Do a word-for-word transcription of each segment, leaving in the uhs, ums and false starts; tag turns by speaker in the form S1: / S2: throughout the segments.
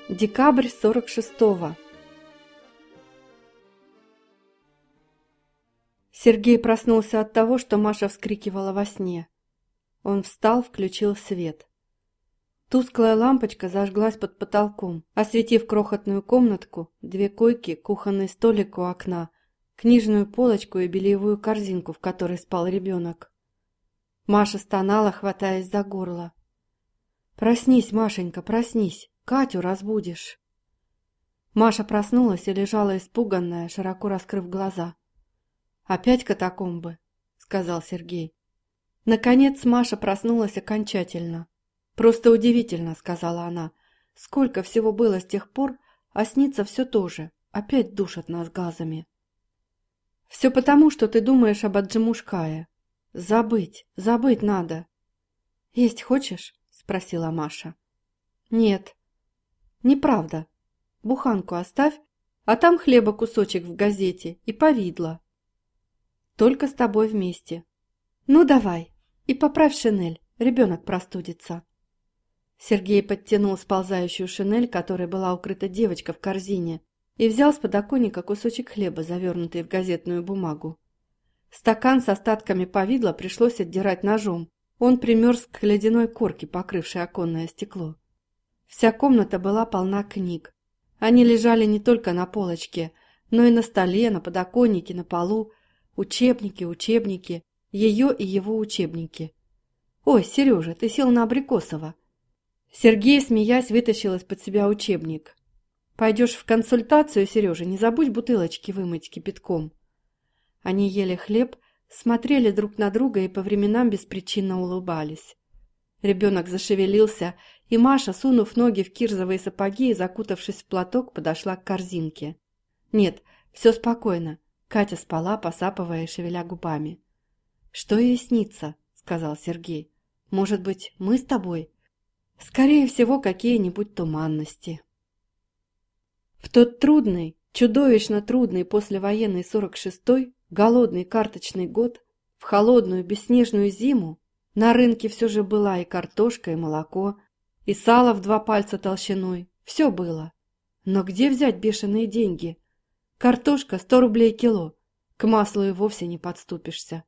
S1: Декабрь сорок шестого. Сергей проснулся от того, что Маша вскрикивала во сне. Он встал, включил свет. Тусклая лампочка зажглась под потолком, осветив крохотную комнатку, две койки, кухонный столик у окна, книжную полочку и бельевую корзинку, в которой спал ребенок. Маша стонала, хватаясь за горло. «Проснись, Машенька, проснись! Катю разбудишь!» Маша проснулась и лежала испуганная, широко раскрыв глаза. «Опять катакомбы», — сказал Сергей. Наконец Маша проснулась окончательно. «Просто удивительно», — сказала она. «Сколько всего было с тех пор, а снится все то же. Опять душат нас газами». «Все потому, что ты думаешь об Аджимушкае. Забыть, забыть надо». «Есть хочешь?» — спросила Маша. «Нет». «Неправда. Буханку оставь, а там хлеба кусочек в газете и повидло. Только с тобой вместе. Ну давай, и поправь шинель, ребенок простудится». Сергей подтянул сползающую шинель, которой была укрыта девочка в корзине, и взял с подоконника кусочек хлеба, завернутый в газетную бумагу. Стакан с остатками повидла пришлось отдирать ножом. Он примерз к ледяной корке, покрывшей оконное стекло. Вся комната была полна книг. Они лежали не только на полочке, но и на столе, на подоконнике, на полу. Учебники, учебники, ее и его учебники. «Ой, Сережа, ты сел на Абрикосова». Сергей, смеясь, вытащил из-под себя учебник. «Пойдешь в консультацию, Сережа, не забудь бутылочки вымыть кипятком». Они ели хлеб, смотрели друг на друга и по временам беспричинно улыбались. Ребенок зашевелился, и Маша, сунув ноги в кирзовые сапоги и закутавшись в платок, подошла к корзинке. Нет, все спокойно. Катя спала, посапывая и шевеля губами. «Что ей снится?» — сказал Сергей. «Может быть, мы с тобой?» «Скорее всего, какие-нибудь туманности». В тот трудный, чудовищно трудный послевоенный сорок шестой, голодный карточный год, в холодную бесснежную зиму, на рынке все же была и картошка, и молоко, и сало в два пальца толщиной. Все было. Но где взять бешеные деньги? Картошка сто рублей кило. К маслу и вовсе не подступишься.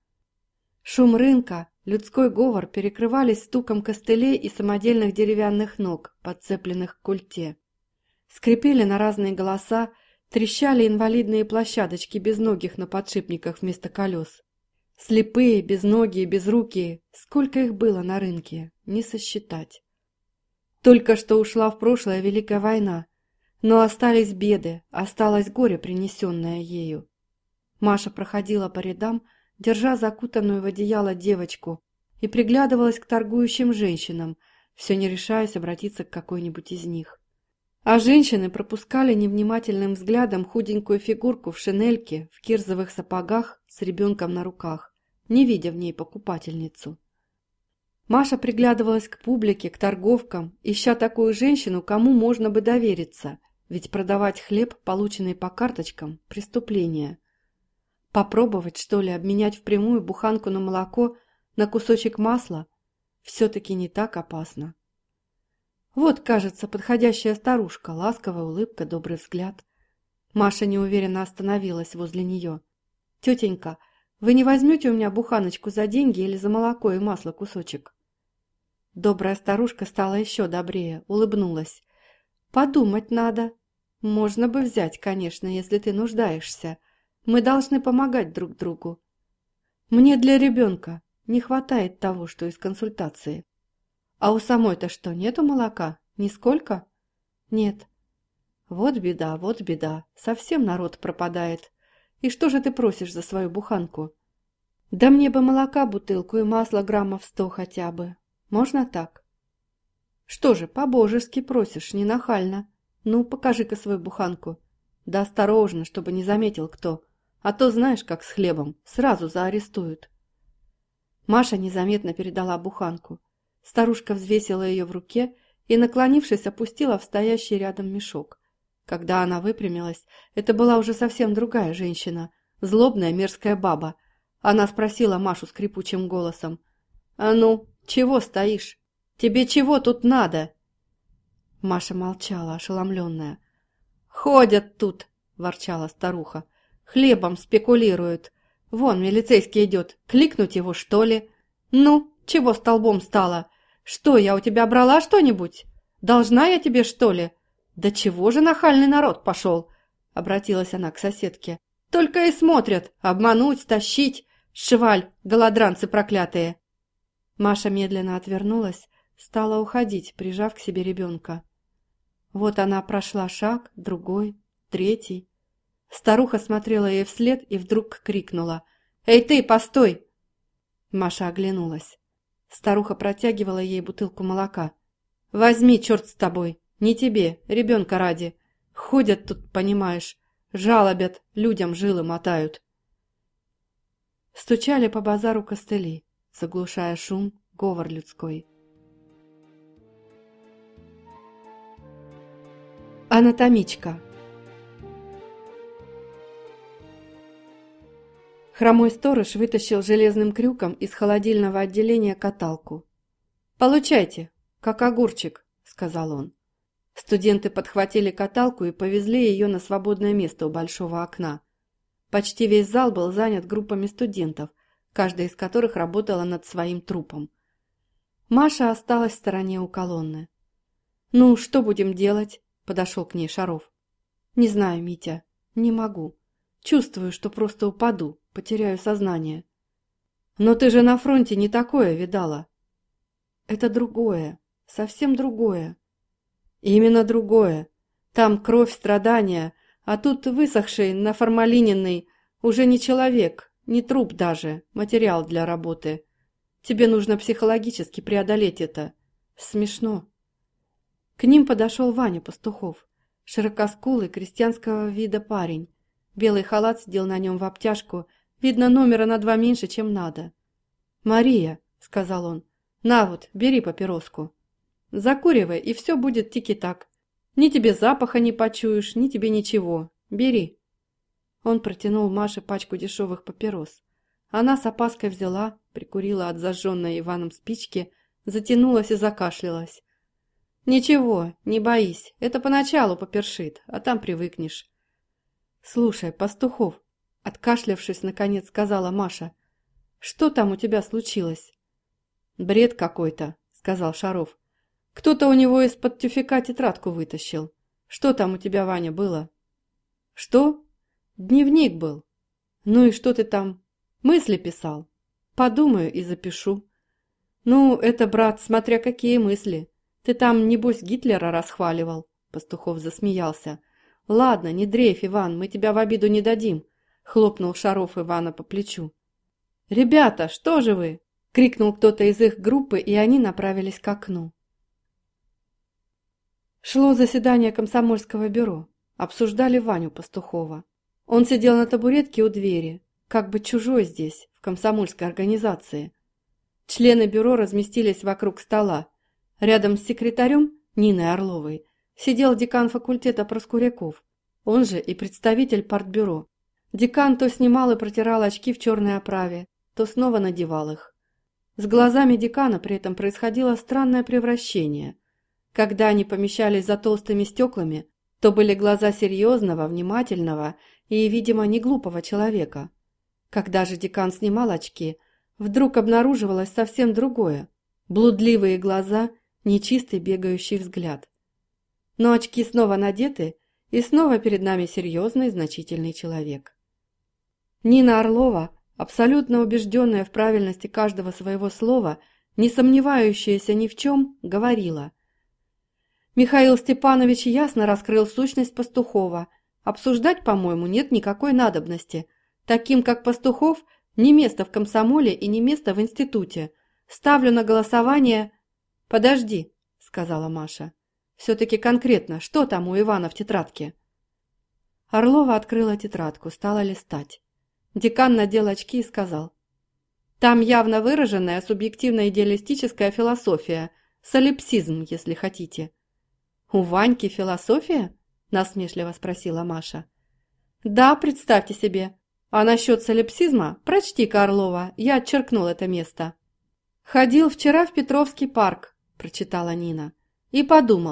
S1: Шум рынка, людской говор перекрывались стуком костылей и самодельных деревянных ног, подцепленных к культе. Скрипели на разные голоса, трещали инвалидные площадочки безногих на подшипниках вместо колес. Слепые, безногие, безрукие, сколько их было на рынке, не сосчитать. Только что ушла в прошлое Великая война, но остались беды, осталось горе, принесенное ею. Маша проходила по рядам, держа закутанную в одеяло девочку, и приглядывалась к торгующим женщинам, все не решаясь обратиться к какой-нибудь из них. А женщины пропускали невнимательным взглядом худенькую фигурку в шинельке, в кирзовых сапогах, с ребенком на руках, не видя в ней покупательницу. Маша приглядывалась к публике, к торговкам, ища такую женщину, кому можно бы довериться, ведь продавать хлеб, полученный по карточкам, – преступление. Попробовать, что ли, обменять впрямую буханку на молоко, на кусочек масла – все-таки не так опасно. Вот, кажется, подходящая старушка, ласковая улыбка, добрый взгляд. Маша неуверенно остановилась возле нее. «Тетенька, вы не возьмете у меня буханочку за деньги или за молоко и масло кусочек?» Добрая старушка стала еще добрее, улыбнулась. «Подумать надо. Можно бы взять, конечно, если ты нуждаешься. Мы должны помогать друг другу. Мне для ребенка не хватает того, что из консультации. А у самой-то что, нету молока? Нисколько? Нет. Вот беда, вот беда. Совсем народ пропадает. И что же ты просишь за свою буханку? Да мне бы молока бутылку и масла граммов сто хотя бы. Можно так? Что же, по-божески просишь, не нахально. Ну, покажи-ка свою буханку. Да осторожно, чтобы не заметил кто. А то знаешь, как с хлебом, сразу заарестуют. Маша незаметно передала буханку. Старушка взвесила ее в руке и, наклонившись, опустила в стоящий рядом мешок. Когда она выпрямилась, это была уже совсем другая женщина, злобная мерзкая баба. Она спросила Машу скрипучим голосом: «А ну, чего стоишь? Тебе чего тут надо?» Маша молчала, ошеломленная. «Ходят тут!» – ворчала старуха. «Хлебом спекулируют. Вон, милицейский идет. Кликнуть его, что ли? Ну, чего столбом стала? Что, я у тебя брала что-нибудь? Должна я тебе, что ли? Да чего же нахальный народ пошел?» – обратилась она к соседке. «Только и смотрят. Обмануть, стащить. Шваль, голодранцы проклятые!» Маша медленно отвернулась, стала уходить, прижав к себе ребенка. Вот она прошла шаг, другой, третий. Старуха смотрела ей вслед и вдруг крикнула: «Эй ты, постой!» Маша оглянулась. Старуха протягивала ей бутылку молока. «Возьми, черт с тобой! Не тебе, ребенка ради! Ходят тут, понимаешь, жалобят, людям жилы мотают!» Стучали по базару костыли, заглушая шум, говор людской. Анатомичка. Хромой сторож вытащил железным крюком из холодильного отделения каталку. «Получайте, как огурчик», — сказал он. Студенты подхватили каталку и повезли ее на свободное место у большого окна. Почти весь зал был занят группами студентов, каждая из которых работала над своим трупом. Маша осталась в стороне у колонны. «Ну, что будем делать?» — подошел к ней Шаров. «Не знаю, Митя, не могу. Чувствую, что просто упаду, потеряю сознание». «Но ты же на фронте не такое видала». «Это другое, совсем другое». «Именно другое. Там кровь, страдания, а тут высохший, наформалиненный, уже не человек, не труп даже, материал для работы. Тебе нужно психологически преодолеть это. Смешно». К ним подошел Ваня Пастухов, широкоскулый, крестьянского вида парень. Белый халат сидел на нем в обтяжку, видно, номера на два меньше, чем надо. «Мария», — сказал он, — «на вот, бери папироску. Закуривай, и все будет тики-так. Ни тебе запаха не почуешь, ни тебе ничего. Бери». Он протянул Маше пачку дешевых папирос. Она с опаской взяла, прикурила от зажженной Иваном спички, затянулась и закашлялась. «Ничего, не боись, это поначалу попершит, а там привыкнешь». «Слушай, Пастухов», — откашлявшись, наконец сказала Маша, — «что там у тебя случилось?» «Бред какой-то», — сказал Шаров. «Кто-то у него из-под тюфяка тетрадку вытащил. Что там у тебя, Ваня, было?» «Что? Дневник был». «Ну и что ты там? Мысли писал?» «Подумаю и запишу». «Ну, это, брат, смотря какие мысли. Ты там, небось, Гитлера расхваливал?» Пастухов засмеялся. «Ладно, не дрейфь, Иван, мы тебя в обиду не дадим», — хлопнул Шаров Ивана по плечу. «Ребята, что же вы?» — крикнул кто-то из их группы, и они направились к окну. Шло заседание комсомольского бюро. Обсуждали Ваню Пастухова. Он сидел на табуретке у двери, как бы чужой здесь, в комсомольской организации. Члены бюро разместились вокруг стола. Рядом с секретарем, Ниной Орловой, сидел декан факультета Проскуряков, он же и представитель партбюро. Декан то снимал и протирал очки в черной оправе, то снова надевал их. С глазами декана при этом происходило странное превращение. Когда они помещались за толстыми стеклами, то были глаза серьезного, внимательного и, видимо, не глупого человека. Когда же декан снимал очки, вдруг обнаруживалось совсем другое. Блудливые глаза, нечистый бегающий взгляд. Но очки снова надеты, и снова перед нами серьезный, значительный человек. Нина Орлова, абсолютно убежденная в правильности каждого своего слова, не сомневающаяся ни в чем, говорила: «Михаил Степанович ясно раскрыл сущность Пастухова. Обсуждать, по-моему, нет никакой надобности. Таким, как Пастухов, не место в комсомоле и не место в институте. Ставлю на голосование...» «Подожди», — сказала Маша. «Все-таки конкретно, что там у Ивана в тетрадке?» Орлова открыла тетрадку, стала листать. Декан надел очки и сказал: «Там явно выраженная субъективно-идеалистическая философия, солипсизм, если хотите». «У Ваньки философия?» – насмешливо спросила Маша. «Да, представьте себе. А насчет солипсизма прочти-ка, Орлова, я отчеркнул это место». «Ходил вчера в Петровский парк», – прочитала Нина, – «и подумал,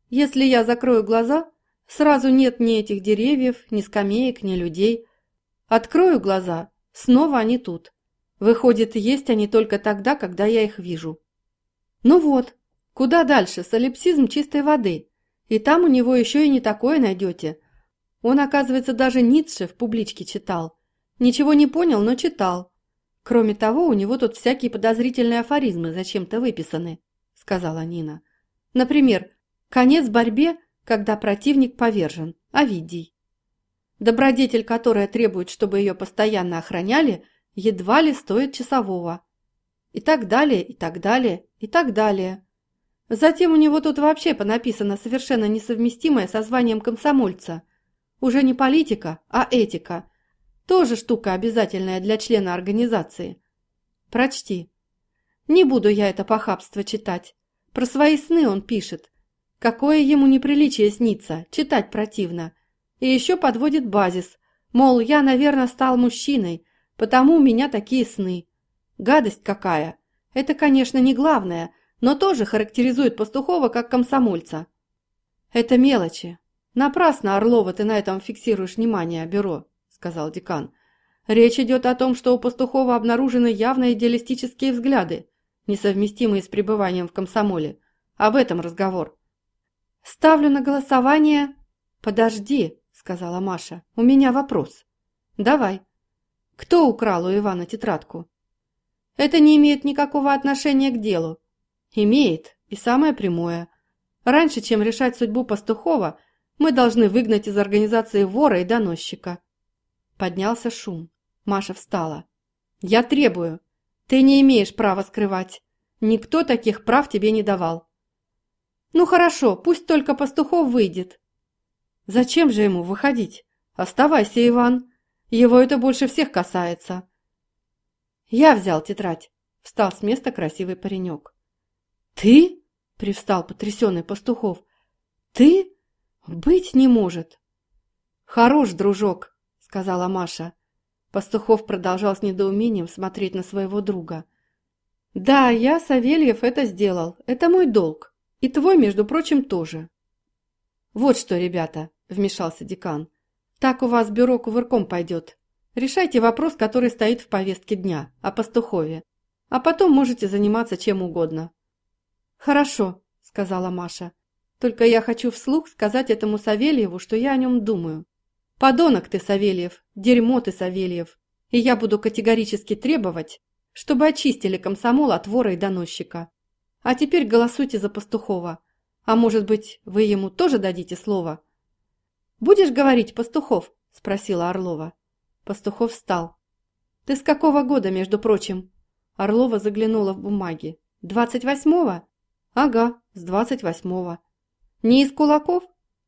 S1: Если я закрою глаза, сразу нет ни этих деревьев, ни скамеек, ни людей. Открою глаза, снова они тут. Выходит, есть они только тогда, когда я их вижу. Ну вот, куда дальше, солипсизм чистой воды. И там у него еще и не такое найдете. Он, оказывается, даже Ницше в публичке читал. Ничего не понял, но читал. Кроме того, у него тут всякие подозрительные афоризмы зачем-то выписаны, сказала Нина. Например, конец борьбе, когда противник повержен, Овидий. Добродетель, которая требует, чтобы ее постоянно охраняли, едва ли стоит часового. И так далее, и так далее, и так далее. Затем у него тут вообще понаписано совершенно несовместимое со званием комсомольца. Уже не политика, а этика. Тоже штука обязательная для члена организации. Прочти. Не буду я это похабство читать. Про свои сны он пишет. Какое ему неприличие снится, читать противно. И еще подводит базис. Мол, я, наверное, стал мужчиной, потому у меня такие сны. Гадость какая. Это, конечно, не главное, но тоже характеризует Пастухова как комсомольца. Это мелочи. Напрасно, Орлова, ты на этом фиксируешь внимание, бюро, сказал декан. Речь идет о том, что у Пастухова обнаружены явно идеалистические взгляды, несовместимые с пребыванием в комсомоле. Об этом разговор. Ставлю на голосование... Подожди, сказала Маша, у меня вопрос. Давай. Кто украл у Ивана тетрадку? Это не имеет никакого отношения к делу. Имеет, и самое прямое. Раньше, чем решать судьбу Пастухова, мы должны выгнать из организации вора и доносчика. Поднялся шум. Маша встала. Я требую. Ты не имеешь права скрывать. Никто таких прав тебе не давал. Ну хорошо, пусть только Пастухов выйдет. Зачем же ему выходить? Оставайся, Иван. Его это больше всех касается. Я взял тетрадь. Встал с места красивый паренек. Ты? Привстал потрясенный Пастухов. Ты? Быть не может. Хорош, дружок, сказала Маша. Пастухов продолжал с недоумением смотреть на своего друга. Да, я, Савельев, это сделал. Это мой долг. И твой, между прочим, тоже. Вот что, ребята, вмешался декан. Так у вас бюро кувырком пойдет. Решайте вопрос, который стоит в повестке дня, о Пастухове. А потом можете заниматься чем угодно. Хорошо, сказала Маша. Только я хочу вслух сказать этому Савельеву, что я о нем думаю. Подонок ты, Савельев, дерьмо ты, Савельев. И я буду категорически требовать, чтобы очистили комсомол от вора и доносчика. А теперь голосуйте за Пастухова. А может быть, вы ему тоже дадите слово? Будешь говорить, Пастухов? Спросила Орлова. Пастухов встал. Ты с какого года, между прочим? Орлова заглянула в бумаги. Двадцать восьмого? Ага, с двадцать восьмого. Не из кулаков?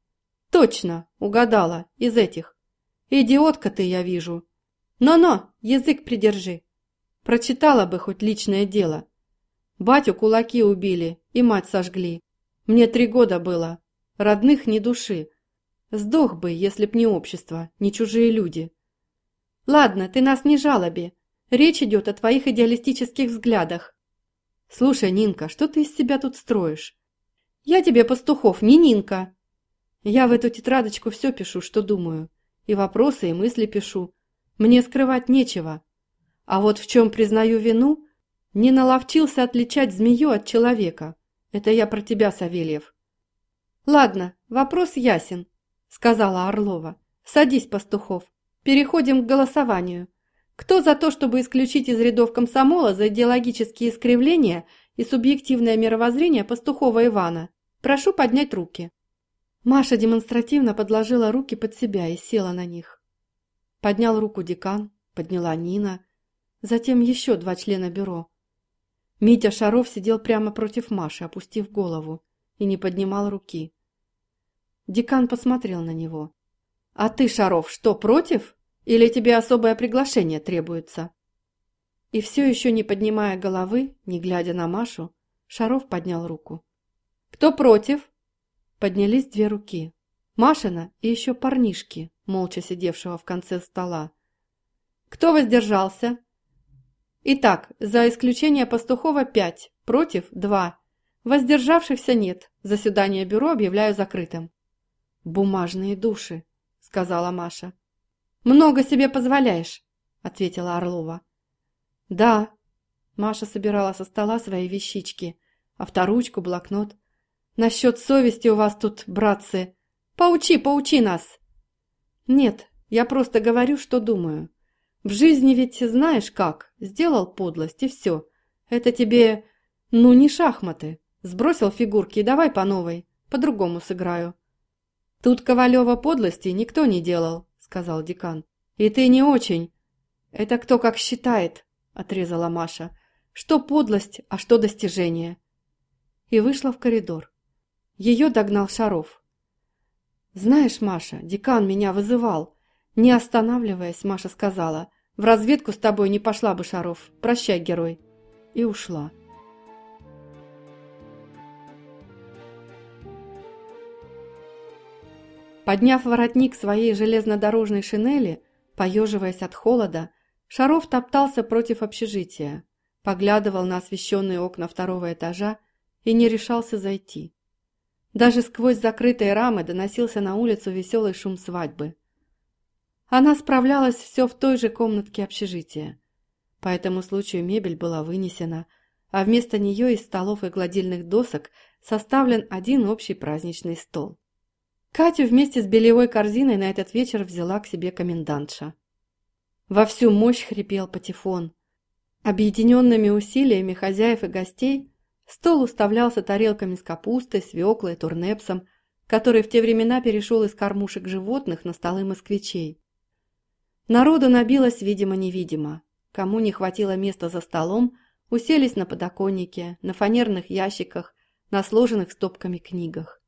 S1: Точно, угадала, из этих. Идиотка ты, я вижу. Но-но, язык придержи. Прочитала бы хоть личное дело. Батю кулаки убили и мать сожгли. Мне три года было. Родных ни души. Сдох бы, если б не общество, не чужие люди. Ладно, ты нас не жалоби. Речь идет о твоих идеалистических взглядах. Слушай, Нинка, что ты из себя тут строишь? Я тебе, Пастухов, не Нинка. Я в эту тетрадочку все пишу, что думаю. И вопросы, и мысли пишу. Мне скрывать нечего. А вот в чем признаю вину, не наловчился отличать змею от человека. Это я про тебя, Савельев. Ладно, вопрос ясен, сказала Орлова. Садись, Пастухов. Переходим к голосованию. Кто за то, чтобы исключить из рядов комсомола за идеологические искривления и субъективное мировоззрение Пастухова Ивана? Прошу поднять руки. Маша демонстративно подложила руки под себя и села на них. Поднял руку декан, подняла Нина, затем еще два члена бюро. Митя Шаров сидел прямо против Маши, опустив голову, и не поднимал руки. Декан посмотрел на него. «А ты, Шаров, что, против? Или тебе особое приглашение требуется?» И все еще не поднимая головы, не глядя на Машу, Шаров поднял руку. «Кто против?» Поднялись две руки. Машина и еще парнишки, молча сидевшего в конце стола. «Кто воздержался?» Итак, за исключение Пастухова пять, против два. Воздержавшихся нет, Заседание бюро объявляю закрытым». «Бумажные души», — сказала Маша. «Много себе позволяешь», — ответила Орлова. «Да». Маша собирала со стола свои вещички, авторучку, блокнот. «Насчет совести у вас тут, братцы. Поучи, поучи нас». «Нет, я просто говорю, что думаю. В жизни ведь знаешь как, сделал подлость и все. Это тебе, ну, не шахматы. Сбросил фигурки и давай по новой, по-другому сыграю». «Тут Ковалева подлости никто не делал», — сказал декан. «И ты не очень». «Это кто как считает», — отрезала Маша. «Что подлость, а что достижение». И вышла в коридор. Ее догнал Шаров. «Знаешь, Маша, декан меня вызывал». Не останавливаясь, Маша сказала: «В разведку с тобой не пошла бы, Шаров. Прощай, герой». И ушла. Подняв воротник своей железнодорожной шинели, поеживаясь от холода, Шаров топтался против общежития, поглядывал на освещенные окна второго этажа и не решался зайти. Даже сквозь закрытые рамы доносился на улицу веселый шум свадьбы. Она справлялась все в той же комнатке общежития. По этому случаю мебель была вынесена, а вместо нее из столов и гладильных досок составлен один общий праздничный стол. Катю вместе с бельевой корзиной на этот вечер взяла к себе комендантша. Во всю мощь хрипел патефон. Объединенными усилиями хозяев и гостей стол уставлялся тарелками с капустой, свеклой, турнепсом, который в те времена перешел из кормушек животных на столы москвичей. Народу набилось видимо-невидимо. Кому не хватило места за столом, уселись на подоконнике, на фанерных ящиках, на сложенных стопками книгах.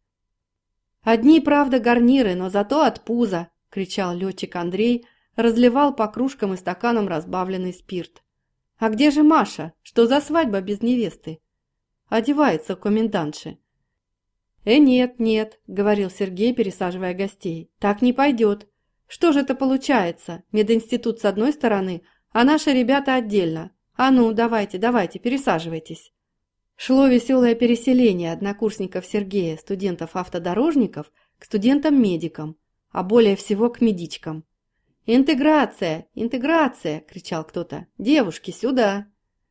S1: «Одни, правда, гарниры, но зато от пуза!» — кричал летчик Андрей, разливал по кружкам и стаканам разбавленный спирт. «А где же Маша? Что за свадьба без невесты?» «Одевается у комендантши». «Э, нет, нет», — говорил Сергей, пересаживая гостей, — «так не пойдет. Что же это получается? Мединститут с одной стороны, а наши ребята отдельно. А ну, давайте, давайте, пересаживайтесь». Шло веселое переселение однокурсников Сергея, студентов-автодорожников, к студентам-медикам, а более всего к медичкам. «Интеграция! Интеграция!» – кричал кто-то. «Девушки, сюда!»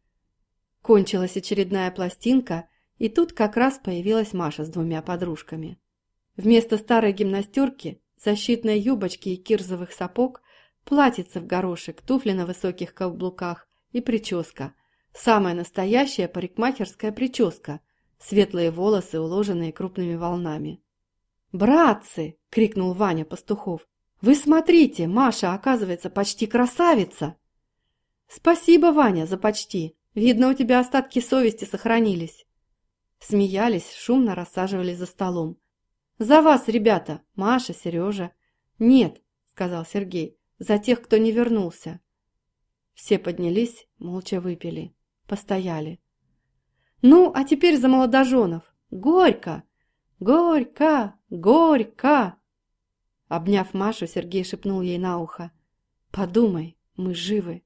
S1: Кончилась очередная пластинка, и тут как раз появилась Маша с двумя подружками. Вместо старой гимнастерки, защитной юбочки и кирзовых сапог, платьице в горошек, туфли на высоких каблуках и прическа. Самая настоящая парикмахерская прическа, светлые волосы, уложенные крупными волнами. «Братцы!» – крикнул Ваня Пастухов. «Вы смотрите, Маша, оказывается, почти красавица!» «Спасибо, Ваня, за почти. Видно, у тебя остатки совести сохранились». Смеялись, шумно рассаживались за столом. «За вас, ребята! Маша, Сережа!» «Нет», — сказал Сергей, — «за тех, кто не вернулся». Все поднялись, молча выпили, постояли. «Ну, а теперь за молодоженов! Горько! Горько! Горько!» Обняв Машу, Сергей шепнул ей на ухо: «Подумай, мы живы».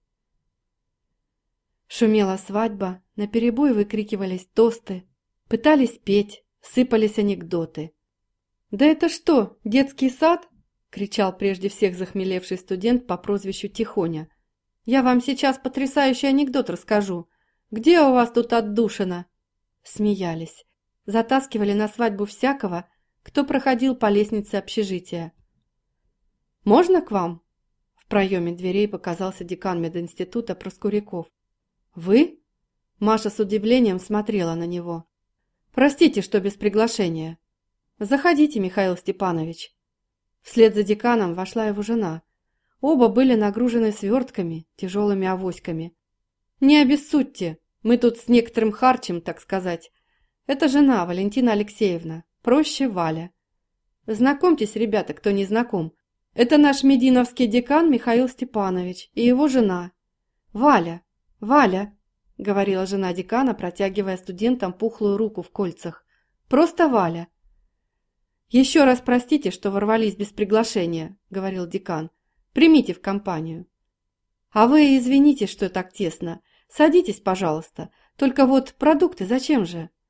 S1: Шумела свадьба, наперебой выкрикивались тосты, пытались петь, сыпались анекдоты. «Да это что, детский сад?» — кричал прежде всех захмелевший студент по прозвищу Тихоня. «Я вам сейчас потрясающий анекдот расскажу. Где у вас тут отдушина?» Смеялись, затаскивали на свадьбу всякого, кто проходил по лестнице общежития. «Можно к вам?» В проеме дверей показался декан мединститута Проскуряков. «Вы?» Маша с удивлением смотрела на него. «Простите, что без приглашения». «Заходите, Михаил Степанович». Вслед за деканом вошла его жена. Оба были нагружены свертками, тяжелыми авоськами. «Не обессудьте, мы тут с некоторым харчем, так сказать. Это жена, Валентина Алексеевна, проще Валя. Знакомьтесь, ребята, кто не знаком. Это наш мединовский декан Михаил Степанович и его жена. Валя, Валя», — говорила жена декана, протягивая студентам пухлую руку в кольцах. «Просто Валя». «Еще раз простите, что ворвались без приглашения», — говорил декан. «Примите в компанию». «А вы извините, что так тесно. Садитесь, пожалуйста. Только вот продукты зачем же?»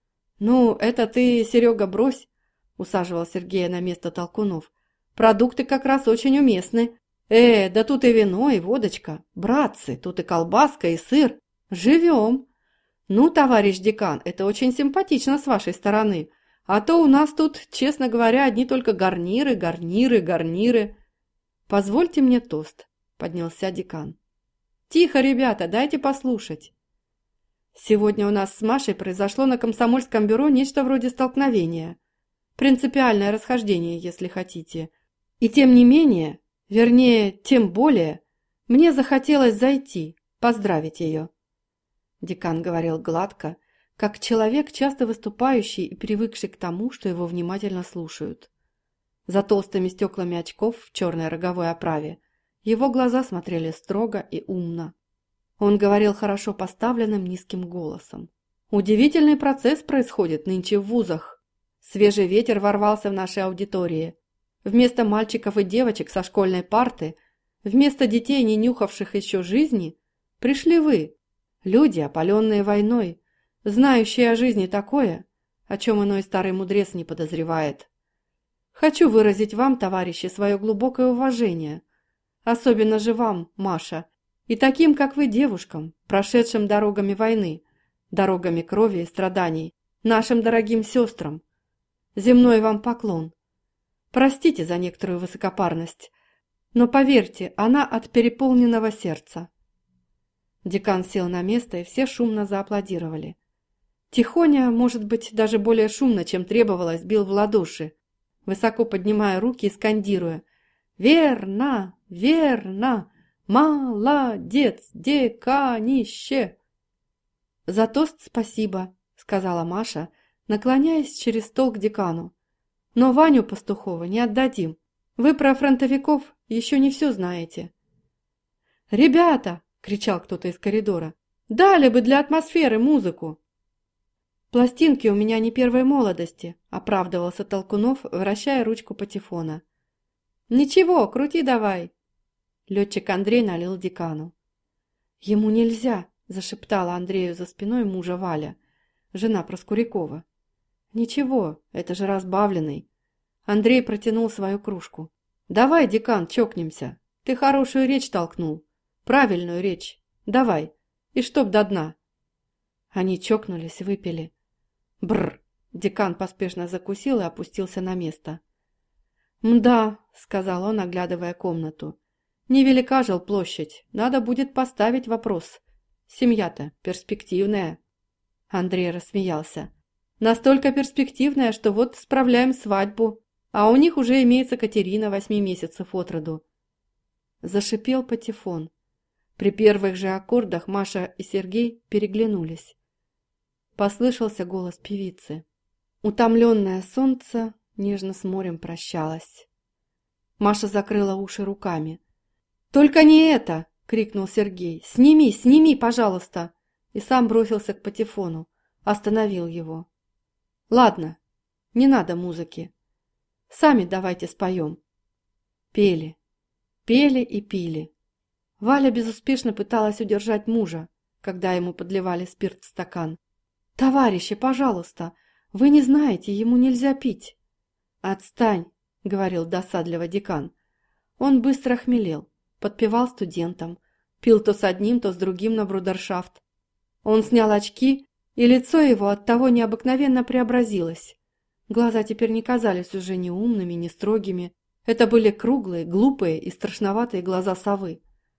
S1: «Ну, это ты, Серега, брось», – усаживал Сергея на место Толкунов. «Продукты как раз очень уместны. Э, да тут и вино, и водочка. Братцы, тут и колбаска, и сыр. Живем. Ну, товарищ декан, это очень симпатично с вашей стороны. А то у нас тут, честно говоря, одни только гарниры, гарниры, гарниры». «Позвольте мне тост», – поднялся декан. «Тихо, ребята, дайте послушать». Сегодня у нас с Машей произошло на комсомольском бюро нечто вроде столкновения. Принципиальное расхождение, если хотите. И тем не менее, вернее, тем более, мне захотелось зайти, поздравить ее. Декан говорил гладко, как человек, часто выступающий и привыкший к тому, что его внимательно слушают. За толстыми стеклами очков в черной роговой оправе его глаза смотрели строго и умно. Он говорил хорошо поставленным низким голосом. Удивительный процесс происходит нынче в вузах. Свежий ветер ворвался в наши аудитории. Вместо мальчиков и девочек со школьной парты, вместо детей, не нюхавших еще жизни, пришли вы, люди, опаленные войной, знающие о жизни такое, о чем иной старый мудрец не подозревает. Хочу выразить вам, товарищи, свое глубокое уважение, особенно же вам, Маша, и таким, как вы, девушкам, прошедшим дорогами войны, дорогами крови и страданий, нашим дорогим сестрам. Земной вам поклон. Простите за некоторую высокопарность, но поверьте, она от переполненного сердца. Декан сел на место, и все шумно зааплодировали. Тихоня, может быть, даже более шумно, чем требовалось, бил в ладоши, высоко поднимая руки и скандируя: «Верно! Верно! Молодец, деканище!» «За тост спасибо», — сказала Маша, наклоняясь через стол к декану. «Но Ваню Пастухова не отдадим. Вы про фронтовиков еще не все знаете». «Ребята!» — кричал кто-то из коридора. «Дали бы для атмосферы музыку!» «Пластинки у меня не первой молодости», — оправдывался Толкунов, вращая ручку патефона. «Ничего, крути давай!» Летчик Андрей налил декану. «Ему нельзя!» – зашептала Андрею за спиной мужа Валя, жена Проскурякова. «Ничего, это же разбавленный». Андрей протянул свою кружку. «Давай, декан, чокнемся. Ты хорошую речь толкнул. Правильную речь. Давай. И чтоб до дна». Они чокнулись и выпили. Бррр! Декан поспешно закусил и опустился на место. «Мда», – сказал он, оглядывая комнату. «Невелика жилплощадь. Надо будет поставить вопрос. Семья-то перспективная». Андрей рассмеялся. «Настолько перспективная, что вот справляем свадьбу, а у них уже имеется Катерина восьми месяцев от роду». Зашипел патефон. При первых же аккордах Маша и Сергей переглянулись. Послышался голос певицы. Утомленное солнце нежно с морем прощалось. Маша закрыла уши руками. «Только не это!» — крикнул Сергей. «Сними, сними, пожалуйста!» И сам бросился к патефону. Остановил его. «Ладно, не надо музыки. Сами давайте споем». Пели, пели и пили. Валя безуспешно пыталась удержать мужа, когда ему подливали спирт в стакан. «Товарищи, пожалуйста, вы не знаете, ему нельзя пить». «Отстань», — говорил досадливо декан. Он быстро хмелел. Подпевал студентам, пил то с одним, то с другим на брудершафт. Он снял очки, и лицо его оттого необыкновенно преобразилось. Глаза теперь не казались уже ни умными, ни строгими. Это были круглые, глупые и страшноватые глаза совы.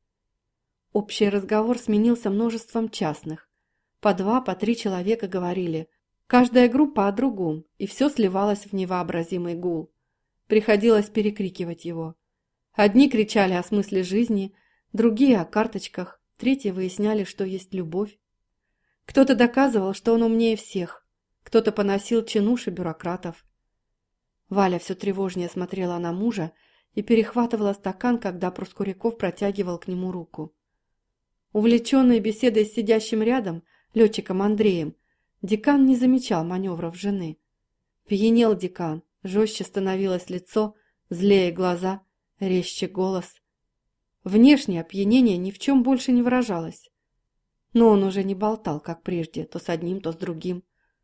S1: Общий разговор сменился множеством частных. По два, по три человека говорили. Каждая группа о другом, и все сливалось в невообразимый гул. Приходилось перекрикивать его. Одни кричали о смысле жизни, другие о карточках, третьи выясняли, что есть любовь. Кто-то доказывал, что он умнее всех, кто-то поносил чинуши бюрократов. Валя все тревожнее смотрела на мужа и перехватывала стакан, когда Проскуряков протягивал к нему руку. Увлеченный беседой с сидящим рядом, летчиком Андреем, декан не замечал маневров жены. Пьянел декан, жестче становилось лицо, злее глаза, резче голос. Внешнее опьянение ни в чем больше не выражалось. Но он уже не болтал, как прежде, то с одним, то с другим.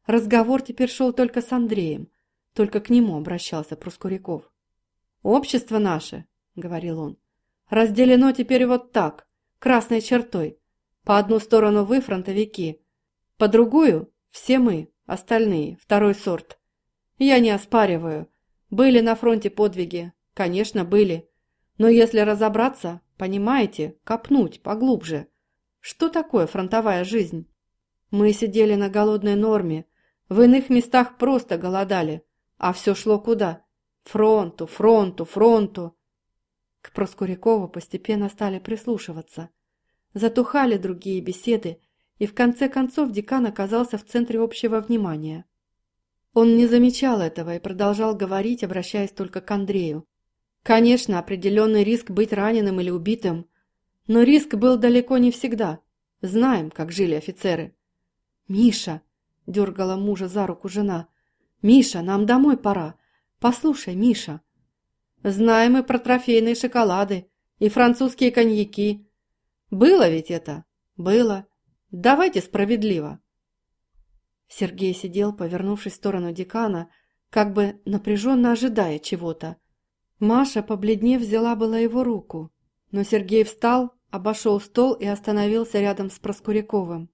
S1: Разговор теперь шел только с Андреем, только к нему обращался Проскуряков. «Общество наше, — говорил он, — разделено теперь вот так, красной чертой. По одну сторону вы, фронтовики, по другую — все мы, остальные, второй сорт. Я не оспариваю. Были на фронте подвиги, конечно, были. Но если разобраться, понимаете, копнуть поглубже. Что такое фронтовая жизнь? Мы сидели на голодной норме, в иных местах просто голодали, а все шло куда? Фронту, фронту, фронту. К Проскурякову постепенно стали прислушиваться. Затухали другие беседы, и в конце концов декан оказался в центре общего внимания. Он не замечал этого и продолжал говорить, обращаясь только к Андрею. Конечно, определенный риск быть раненым или убитым, но риск был далеко не всегда. Знаем, как жили офицеры. «Миша!» — дергала мужа за руку жена. «Миша, нам домой пора. Послушай, Миша!» «Знаем мы про трофейные шоколады и французские коньяки. Было ведь это? Было. Давайте справедливо». Сергей сидел, повернувшись в сторону декана, как бы напряженно ожидая чего-то. Маша, побледнев, взяла была его руку, но Сергей встал, обошел стол и остановился рядом с Проскуряковым.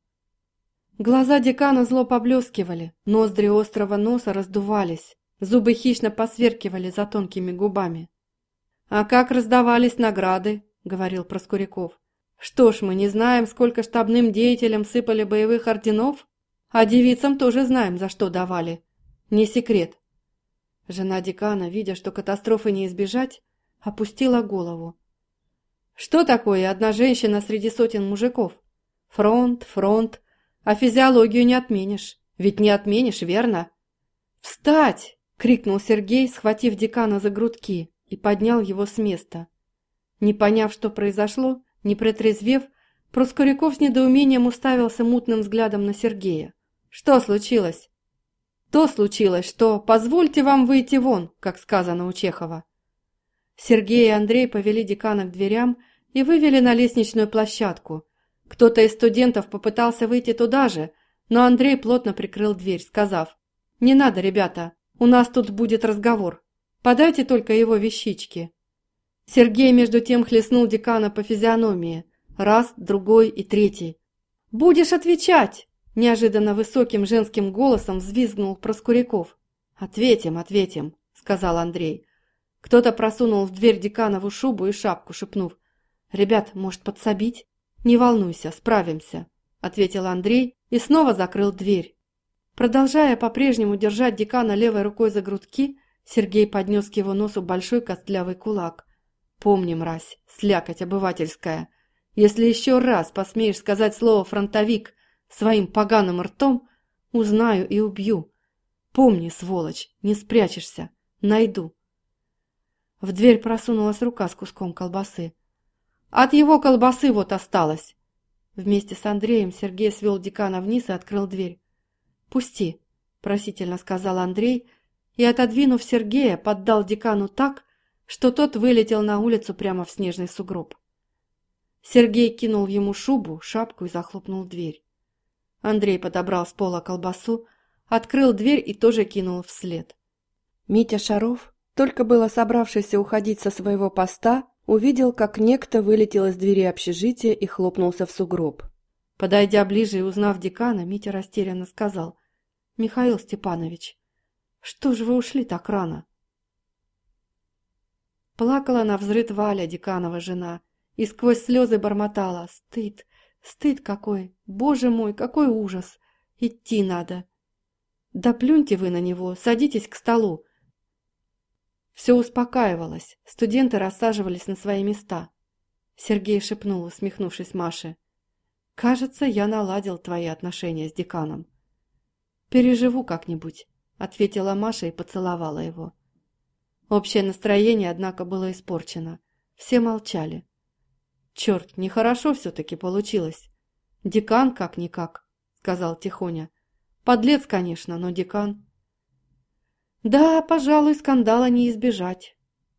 S1: Глаза декана зло поблескивали, ноздри острого носа раздувались, зубы хищно посверкивали за тонкими губами. «А как раздавались награды?» — говорил Проскуряков. «Что ж, мы не знаем, сколько штабным деятелям сыпали боевых орденов, а девицам тоже знаем, за что давали. Не секрет». Жена декана, видя, что катастрофы не избежать, опустила голову. «Что такое одна женщина среди сотен мужиков? Фронт, фронт, а физиологию не отменишь. Ведь не отменишь, верно?» «Встать!» — крикнул Сергей, схватив декана за грудки, и поднял его с места. Не поняв, что произошло, не протрезвев, Проскуряков с недоумением уставился мутным взглядом на Сергея. «Что случилось?» «То случилось, что позвольте вам выйти вон», как сказано у Чехова. Сергей и Андрей повели декана к дверям и вывели на лестничную площадку. Кто-то из студентов попытался выйти туда же, но Андрей плотно прикрыл дверь, сказав: «Не надо, ребята, у нас тут будет разговор. Подайте только его вещички». Сергей между тем хлестнул декана по физиономии. Раз, другой и третий. «Будешь отвечать!» — неожиданно высоким женским голосом взвизгнул Проскуряков. «Ответим, ответим», — сказал Андрей. Кто-то просунул в дверь деканову шубу и шапку, шепнув: «Ребят, может, подсобить?» «Не волнуйся, справимся», — ответил Андрей и снова закрыл дверь. Продолжая по-прежнему держать декана левой рукой за грудки, Сергей поднес к его носу большой костлявый кулак. «Помни, мразь, слякоть обывательская, если еще раз посмеешь сказать слово «фронтовик» своим поганым ртом, узнаю и убью. Помни, сволочь, не спрячешься, найду». В дверь просунулась рука с куском колбасы. «От его колбасы вот осталось». Вместе с Андреем Сергей свел декана вниз и открыл дверь. «Пусти», — просительно сказал Андрей, и, отодвинув Сергея, поддал декану так, что тот вылетел на улицу прямо в снежный сугроб. Сергей кинул ему шубу, шапку и захлопнул дверь. Андрей подобрал с пола колбасу, открыл дверь и тоже кинул вслед. Митя Шаров, только было собравшийся уходить со своего поста, увидел, как некто вылетел из двери общежития и хлопнулся в сугроб. Подойдя ближе и узнав декана, Митя растерянно сказал: «Михаил Степанович, что же вы ушли так рано?» Плакала навзрыд Валя, деканова жена, и сквозь слезы бормотала: «Стыд, стыд какой! Боже мой, какой ужас! Идти надо!» «Да плюньте вы на него, садитесь к столу!» Все успокаивалось, студенты рассаживались на свои места. Сергей шепнул, усмехнувшись Маше: «Кажется, я наладил твои отношения с деканом». «Переживу как-нибудь», — ответила Маша и поцеловала его. Общее настроение, однако, было испорчено. Все молчали. «Черт, нехорошо все-таки получилось. Декан как-никак», — сказал Тихоня. «Подлец, конечно, но декан». «Да, пожалуй, скандала не избежать».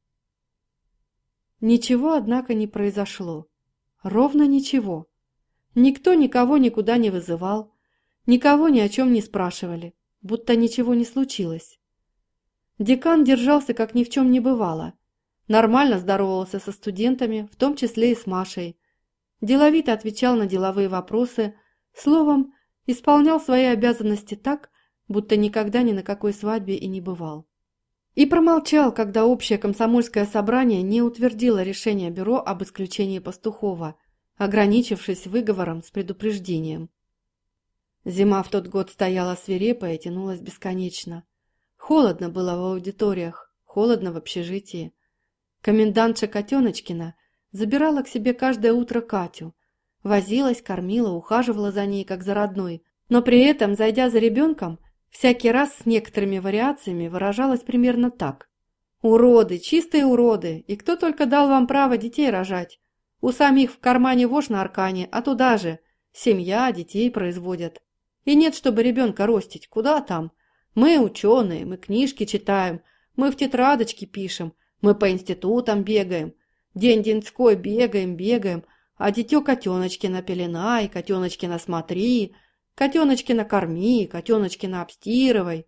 S1: Ничего, однако, не произошло. Ровно ничего. Никто никого никуда не вызывал, никого ни о чем не спрашивали. будто ничего не случилось. Декан держался, как ни в чем не бывало. Нормально здоровался со студентами, в том числе и с Машей. Деловито отвечал на деловые вопросы, словом, исполнял свои обязанности так, будто никогда ни на какой свадьбе и не бывал. И промолчал, когда общее комсомольское собрание не утвердило решение бюро об исключении Пастухова, ограничившись выговором с предупреждением. Зима в тот год стояла свирепая и тянулась бесконечно. Холодно было в аудиториях, холодно в общежитии. Комендантша Котеночкина забирала к себе каждое утро Катю, возилась, кормила, ухаживала за ней, как за родной, но при этом, зайдя за ребенком, всякий раз с некоторыми вариациями выражалась примерно так. «Уроды, чистые уроды, и кто только дал вам право детей рожать? У самих в кармане вошь на аркане, а туда же семья, детей производят. И нет, чтобы ребенка ростить, куда там? Мы ученые, мы книжки читаем, мы в тетрадочки пишем, мы по институтам бегаем, день-деньской бегаем, бегаем, а дитё Котеночкина пеленай, Котеночкина смотри, Котеночкина корми, Котеночкина обстирывай».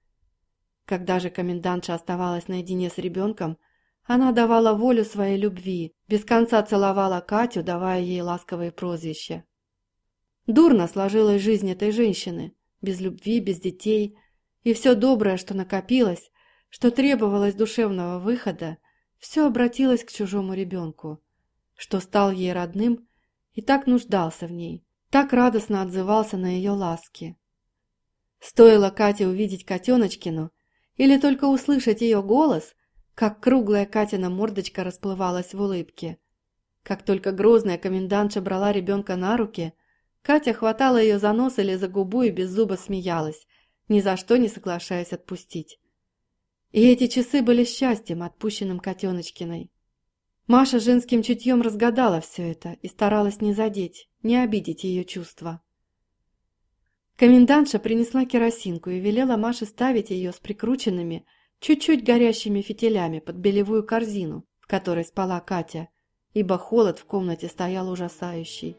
S1: Когда же комендантша оставалась наедине с ребенком, она давала волю своей любви, без конца целовала Катю, давая ей ласковые прозвища. Дурно сложилась жизнь этой женщины, без любви, без детей, и все доброе, что накопилось, что требовалось душевного выхода, все обратилось к чужому ребенку, что стал ей родным и так нуждался в ней, так радостно отзывался на ее ласки. Стоило Кате увидеть Котеночкину или только услышать ее голос, как круглая Катина мордочка расплывалась в улыбке. Как только грозная комендантша брала ребенка на руки, Катя хватала ее за нос или за губу и без зуба смеялась, ни за что не соглашаясь отпустить. И эти часы были счастьем, отпущенным Котеночкиной. Маша женским чутьем разгадала все это и старалась не задеть, не обидеть ее чувства. Комендантша принесла керосинку и велела Маше ставить ее с прикрученными, чуть-чуть горящими фитилями под белевую корзину, в которой спала Катя, ибо холод в комнате стоял ужасающий.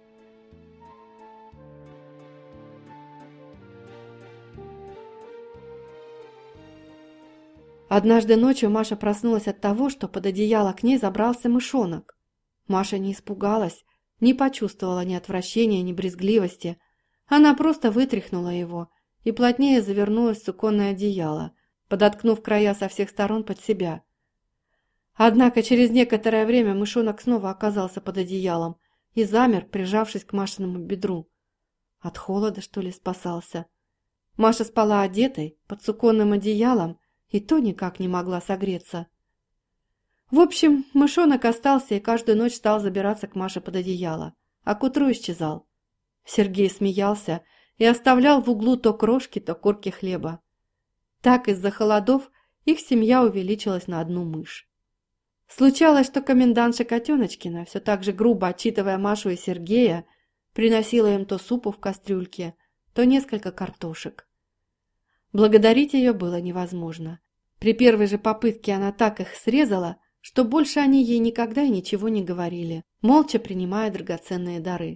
S1: Однажды ночью Маша проснулась от того, что под одеяло к ней забрался мышонок. Маша не испугалась, не почувствовала ни отвращения, ни брезгливости. Она просто вытряхнула его и плотнее завернулась в суконное одеяло, подоткнув края со всех сторон под себя. Однако через некоторое время мышонок снова оказался под одеялом и замер, прижавшись к Машиному бедру. От холода, что ли, спасался? Маша спала одетой, под суконным одеялом, и то никак не могла согреться. В общем, мышонок остался и каждую ночь стал забираться к Маше под одеяло, а к утру исчезал. Сергей смеялся и оставлял в углу то крошки, то корки хлеба. Так из-за холодов их семья увеличилась на одну мышь. Случалось, что комендантша Котеночкина, все так же грубо отчитывая Машу и Сергея, приносила им то супу в кастрюльке, то несколько картошек. Благодарить ее было невозможно. При первой же попытке она так их срезала, что больше они ей никогда и ничего не говорили, молча принимая драгоценные дары.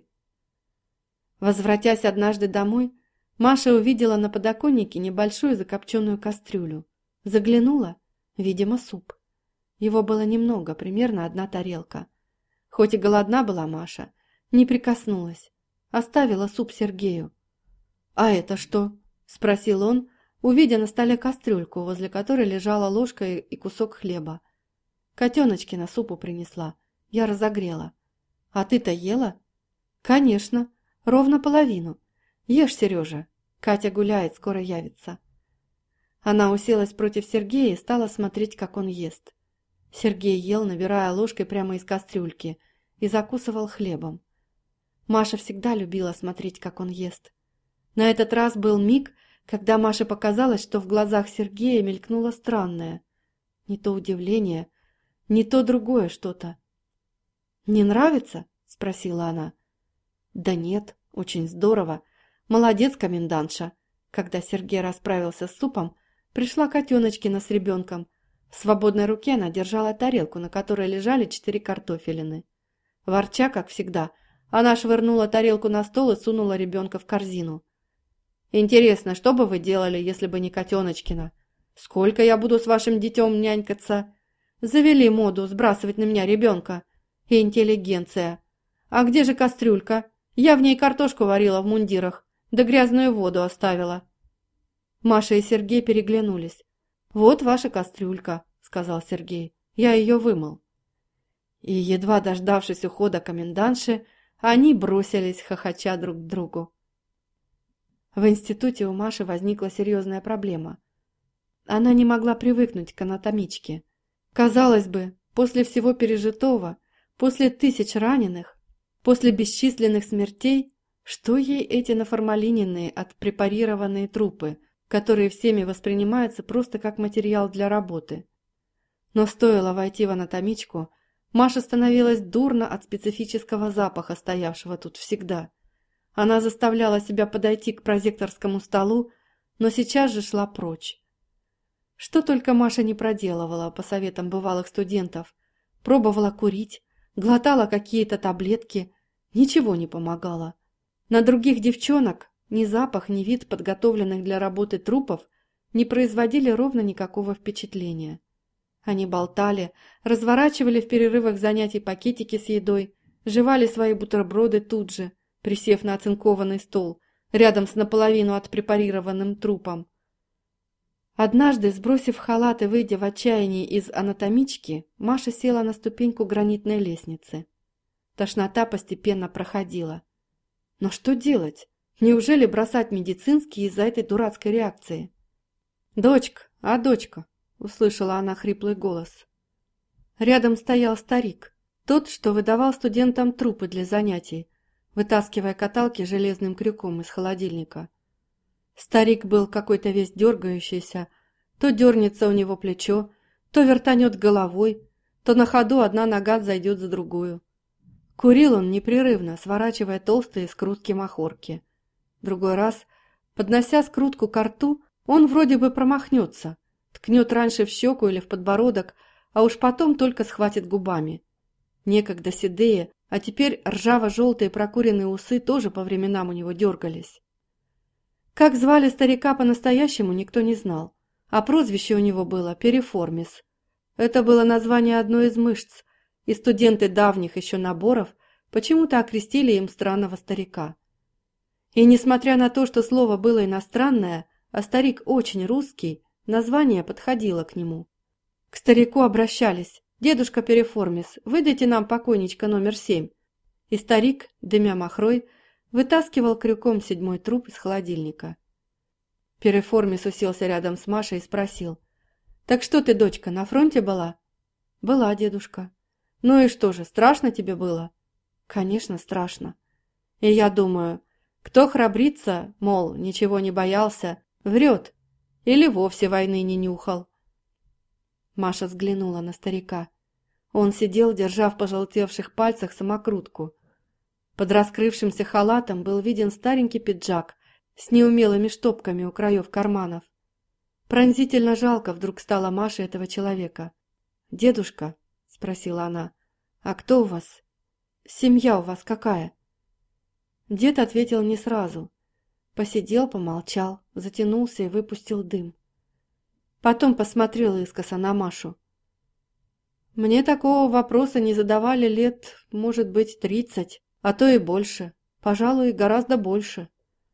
S1: Возвратясь однажды домой, Маша увидела на подоконнике небольшую закопченную кастрюлю. Заглянула, видимо, суп. Его было немного, примерно одна тарелка. Хоть и голодна была Маша, не прикоснулась, оставила суп Сергею. «А это что?» – спросил он, увидя на столе кастрюльку, возле которой лежала ложка и кусок хлеба. «Котеночкина супу принесла, я разогрела. А ты-то ела?» «Конечно, ровно половину. Ешь, Сережа, Катя гуляет, скоро явится». Она уселась против Сергея и стала смотреть, как он ест. Сергей ел, набирая ложкой прямо из кастрюльки, и закусывал хлебом. Маша всегда любила смотреть, как он ест. На этот раз был миг, когда Маше показалось, что в глазах Сергея мелькнуло странное. Не то удивление, не то другое что-то. «Не нравится?» – спросила она. «Да нет, очень здорово. Молодец, комендантша». Когда Сергей расправился с супом, пришла Котеночкина с ребенком. В свободной руке она держала тарелку, на которой лежали четыре картофелины. Ворча, как всегда, она швырнула тарелку на стол и сунула ребенка в корзину. Интересно, что бы вы делали, если бы не Котеночкина? Сколько я буду с вашим детем нянькаться? Завели моду сбрасывать на меня ребенка. Интеллигенция. А где же кастрюлька? Я в ней картошку варила в мундирах, да грязную воду оставила». Маша и Сергей переглянулись. «Вот ваша кастрюлька», — сказал Сергей. «Я ее вымыл». И, едва дождавшись ухода комендантши, они бросились, хохоча друг к другу. В институте у Маши возникла серьезная проблема. Она не могла привыкнуть к анатомичке. Казалось бы, после всего пережитого, после тысяч раненых, после бесчисленных смертей, что ей эти наформалиненные, отпрепарированные трупы, которые всеми воспринимаются просто как материал для работы? Но стоило войти в анатомичку, Маше становилось дурно от специфического запаха, стоявшего тут всегда. Она заставляла себя подойти к прозекторскому столу, но сейчас же шла прочь. Что только Маша не проделывала по советам бывалых студентов. Пробовала курить, глотала какие-то таблетки, ничего не помогало. На других девчонок ни запах, ни вид подготовленных для работы трупов не производили ровно никакого впечатления. Они болтали, разворачивали в перерывах занятий пакетики с едой, жевали свои бутерброды тут же, присев на оцинкованный стол, рядом с наполовину отпрепарированным трупом. Однажды, сбросив халат и выйдя в отчаянии из анатомички, Маша села на ступеньку гранитной лестницы. Тошнота постепенно проходила. Но что делать? Неужели бросать медицинский из-за этой дурацкой реакции? «Дочка, а дочка?» — услышала она хриплый голос. Рядом стоял старик, тот, что выдавал студентам трупы для занятий, вытаскивая каталки железным крюком из холодильника. Старик был какой-то весь дергающийся, то дернется у него плечо, то вертанет головой, то на ходу одна нога зайдет за другую. Курил он непрерывно, сворачивая толстые скрутки махорки. Другой раз, поднося скрутку ко рту, он вроде бы промахнется, ткнет раньше в щеку или в подбородок, а уж потом только схватит губами. Некогда седые, а теперь ржаво-желтые прокуренные усы тоже по временам у него дергались. Как звали старика по-настоящему, никто не знал, а прозвище у него было Переформис. Это было название одной из мышц, и студенты давних еще наборов почему-то окрестили им странного старика. И несмотря на то, что слово было иностранное, а старик очень русский, название подходило к нему. К старику обращались: «Дедушка Переформис, выдайте нам покойничка номер семь». И старик, дымя махрой, вытаскивал крюком седьмой труп из холодильника. Переформис уселся рядом с Машей и спросил: «Так что ты, дочка, на фронте была?» «Была, дедушка». «Ну и что же, страшно тебе было?» «Конечно, страшно. И я думаю, кто храбрится, мол, ничего не боялся, врет или вовсе войны не нюхал». Маша взглянула на старика. Он сидел, держа в пожелтевших пальцах самокрутку. Под раскрывшимся халатом был виден старенький пиджак с неумелыми штопками у краев карманов. Пронзительно жалко вдруг стало Маше этого человека. «Дедушка», — спросила она, — «а кто у вас? Семья у вас какая?» Дед ответил не сразу. Посидел, помолчал, затянулся и выпустил дым. Потом посмотрел искоса на Машу. «Мне такого вопроса не задавали лет, может быть, тридцать, а то и больше, пожалуй, гораздо больше.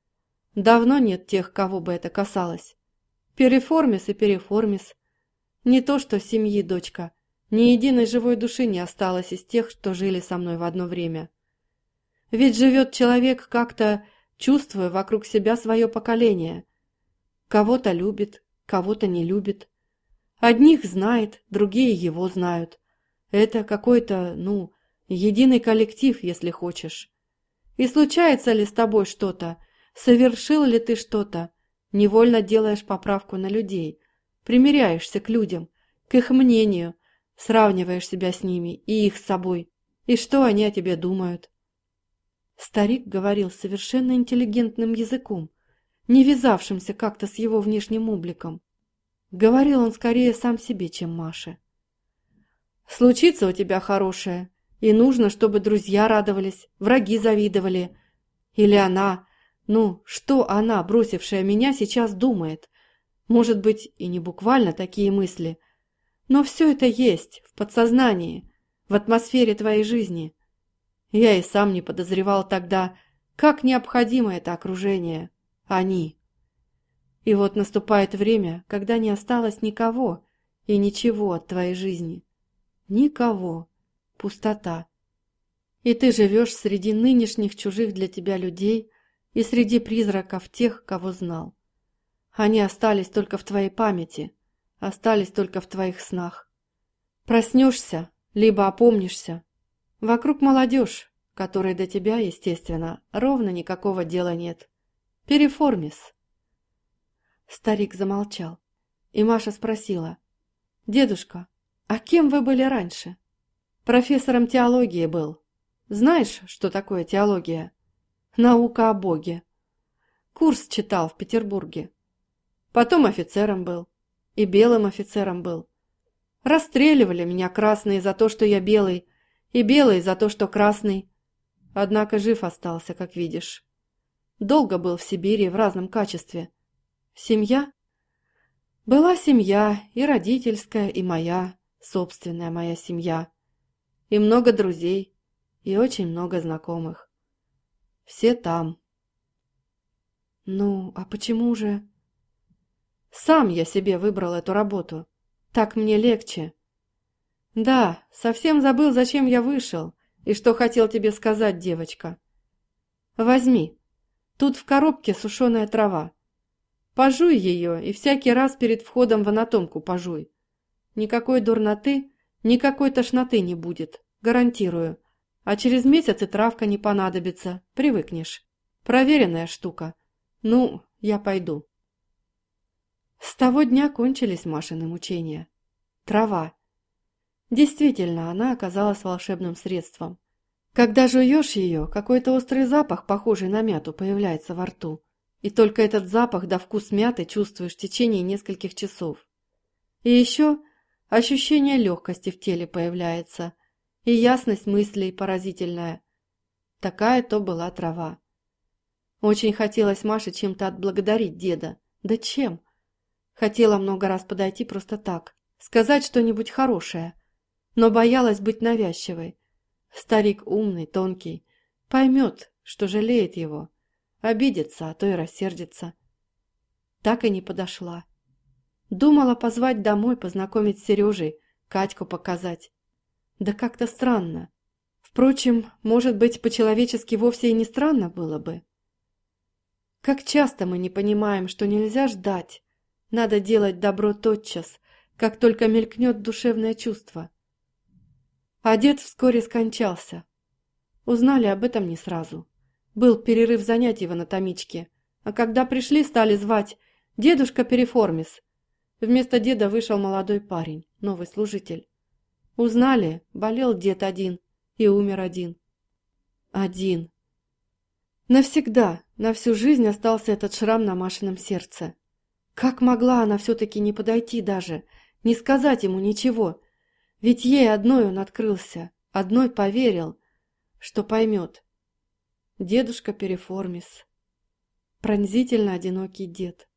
S1: Давно нет тех, кого бы это касалось. Переформис и переформис. Не то что семьи, дочка, ни единой живой души не осталось из тех, что жили со мной в одно время. Ведь живет человек как-то, чувствуя вокруг себя свое поколение. Кого-то любит, кого-то не любит. Одних знает, другие его знают. Это какой-то, ну, единый коллектив, если хочешь. И случается ли с тобой что-то, совершил ли ты что-то, невольно делаешь поправку на людей, примиряешься к людям, к их мнению, сравниваешь себя с ними и их с собой, и что они о тебе думают. Старик говорил совершенно интеллигентным языком, не вязавшимся как-то с его внешним обликом. Говорил он скорее сам себе, чем Маше. «Случится у тебя хорошее, и нужно, чтобы друзья радовались, враги завидовали. Или она, Ну, что она, бросившая меня, сейчас думает? Может быть, и не буквально такие мысли, но все это есть в подсознании, в атмосфере твоей жизни. Я и сам не подозревал тогда, как необходимо это окружение, они. И вот наступает время, когда не осталось никого и ничего от твоей жизни. Никого. Пустота. И ты живешь среди нынешних чужих для тебя людей и среди призраков тех, кого знал. Они остались только в твоей памяти, остались только в твоих снах. Проснешься, либо опомнишься. Вокруг молодежь, которой до тебя, естественно, ровно никакого дела нет. Переформис. Старик замолчал, и Маша спросила: «Дедушка, а кем вы были раньше?» «Профессором теологии был. Знаешь, что такое теология? Наука о Боге. Курс читал в Петербурге. Потом офицером был. И белым офицером был. Расстреливали меня красные за то, что я белый, и белые за то, что красный. Однако жив остался, как видишь. Долго был в Сибири в разном качестве. Семья? Была семья, и родительская, и моя, собственная моя семья. И много друзей, и очень много знакомых. Все там. Ну, а почему же? Сам я себе выбрал эту работу. Так мне легче. Да, совсем забыл, зачем я вышел, и что хотел тебе сказать, девочка. Возьми. Тут в коробке сушеная трава. Пожуй ее, и всякий раз перед входом в анатомку пожуй. Никакой дурноты, никакой тошноты не будет, гарантирую. А через месяц и травка не понадобится, привыкнешь. Проверенная штука. Ну, я пойду. С того дня кончились Машины мучения. Трава. Действительно, она оказалась волшебным средством. Когда жуешь ее, какой-то острый запах, похожий на мяту, появляется во рту. И только этот запах да вкус мяты чувствуешь в течение нескольких часов. И еще ощущение легкости в теле появляется, и ясность мыслей поразительная. Такая то была трава. Очень хотелось Маше чем-то отблагодарить деда. Да чем? Хотела много раз подойти просто так, сказать что-нибудь хорошее, но боялась быть навязчивой. Старик умный, тонкий, поймет, что жалеет его, обидится, а то и рассердится. Так и не подошла. Думала позвать домой, познакомить с Сережей, Катьку показать. Да как-то странно. Впрочем, может быть, по-человечески вовсе и не странно было бы. Как часто мы не понимаем, что нельзя ждать, надо делать добро тотчас, как только мелькнет душевное чувство. А дед вскоре скончался. Узнали об этом не сразу. Был перерыв занятий в анатомичке, а когда пришли, стали звать «Дедушка Переформис». Вместо деда вышел молодой парень, новый служитель. Узнали, болел дед один и умер один. Один. Навсегда, на всю жизнь остался этот шрам на Машином сердце. Как могла она все-таки не подойти даже, не сказать ему ничего? Ведь ей одной он открылся, одной поверил, что поймет. Дедушка Переформис. Пронзительно одинокий дед.